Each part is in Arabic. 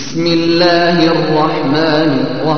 بسم الله الرحمن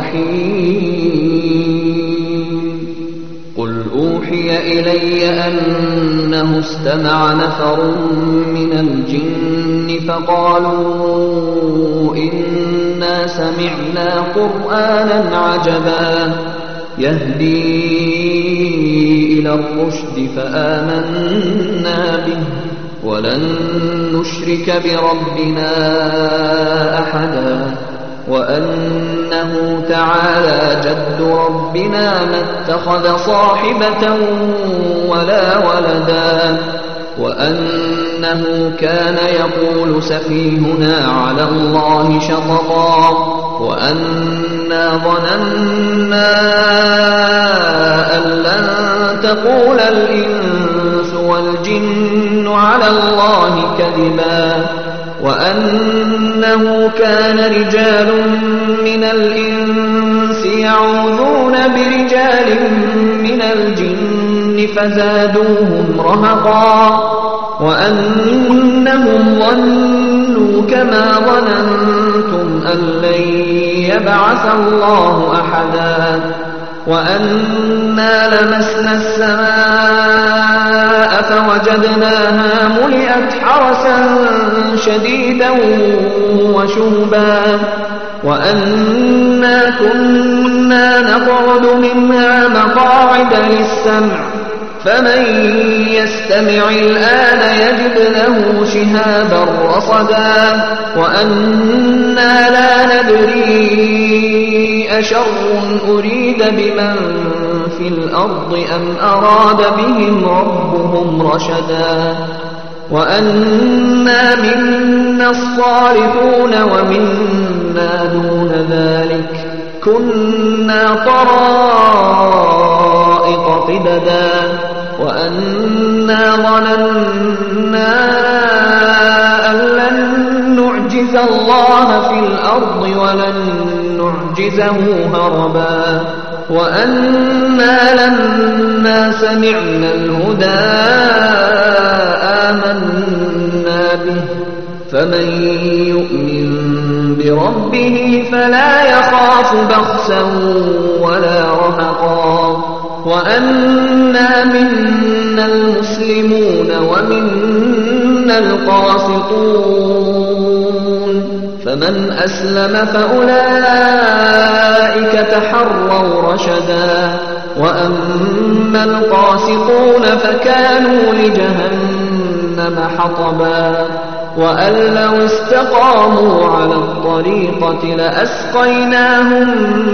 الرحيم قل أوحي إلي أنه استمع نفر من الجن فقالوا إنا سمعنا قرآنا عجبا يهدي إلى الرشد فآمنا به ولن نشرك بربنا أحدا وأنه تعالى جد ربنا ما اتخذ صاحبة ولا ولدا وأنه كان يقول سفيهنا على الله شططا وأنا ظننا أن لن تقول الإنس والجن على الله كذبا وأنه كان رجال من الإنس يعوذون برجال من الجن فزادوهم رهقا وأنهم ظنوا كما ظننتم أن لن يبعث الله أحدا وأنا لمسنا السماء فوجدناها ملئت حرسا شديدا وشهبا وأنا كنا نقعد منها مقاعد للسمع فمن يستمع الآن يجد له شهابا رصدا وأنا لا ندري أشر أريد بمن في الأرض أم أراد بهم ربهم رشدا وأنا منا الصالحون ومنا دون ذلك كنا طرائق قددا وأنا ظننا أن لن نعجز الله في الأرض ولن نعجزه هربا وأنا لما سمعنا الهدى آمنا به فمن يؤمن بربه فلا يخاف بخسا ولا رهقا وأنا منا المسلمون ومنا القاسطون فمن أسلم فأولئك تحروا رشدا وأما القاسطون فكانوا لجهنم حطبا وأن لو استقاموا على الطريقة لأسقيناهم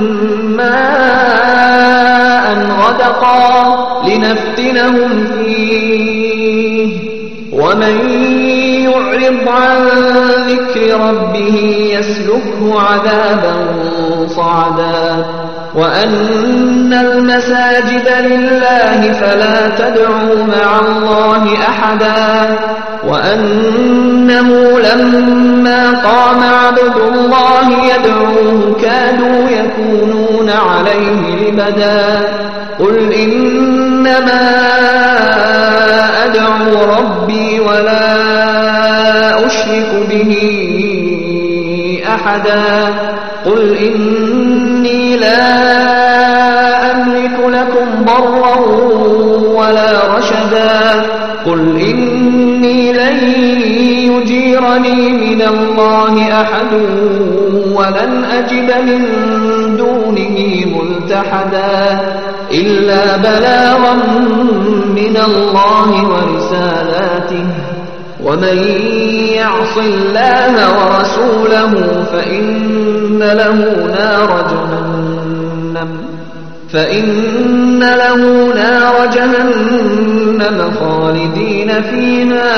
ماء غدقا لنفتنهم فيه ومن يعرض عن ذكر ربه يسلكه عذابا صعدا وأن المساجد لله فلا تدعوا مع الله أحدا وأنه لما قام عبد الله يدعوه كادوا يكونون عليه لبدا قل إنما أدعو ربي ولا أشرك به أحدا قل إني لا أملك لكم ضرا ولا رشدا قل إني لن يجيرني من الله أحد ولن أجد من دونه ملتحدا إلا بلاغا من الله ورسالاته ومن يعص الله ورسوله فإن له نار جهنم خالدين فيها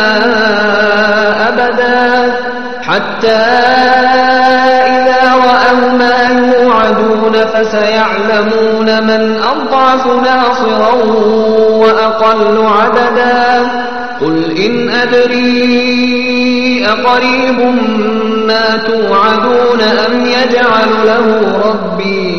أبدا حتى إذا رأوا ما يوعدون فسيعلمون من أضعف ناصرا وأقل عددا قل إن أدري أقريب ما توعدون أم يجعل له ربي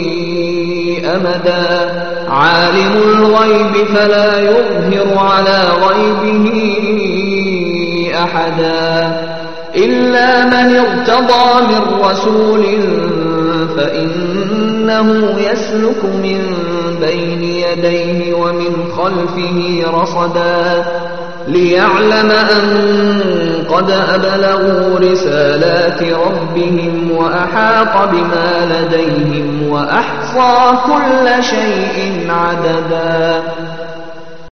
أمدا عالم الغيب فلا يظهر على غيبه أحدا إلا من ارتضى من رسول فإنه يسلك من بين يديه ومن خلفه رصدا ليعلم أن قد أبلغوا رسالات ربهم وأحاط بما لديهم وأحصى كل شيء عددا.